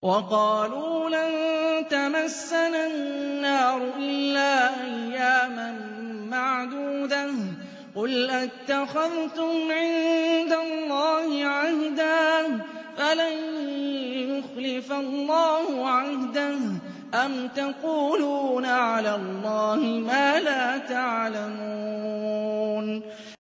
وَقَالُوا لَن تَمَسَّنَا النَّارُ إِلَّا أَيَّامًا مَّعْدُودَةً ۚ قُلْ أَتَّخَذْتُمْ عِندَ اللَّهِ عَهْدًا فَلَن يُخْلِفَ اللَّهُ عَهْدَهُ أَمْ تَقُولُونَ عَلَى اللَّهِ مَا لَا تَعْلَمُونَ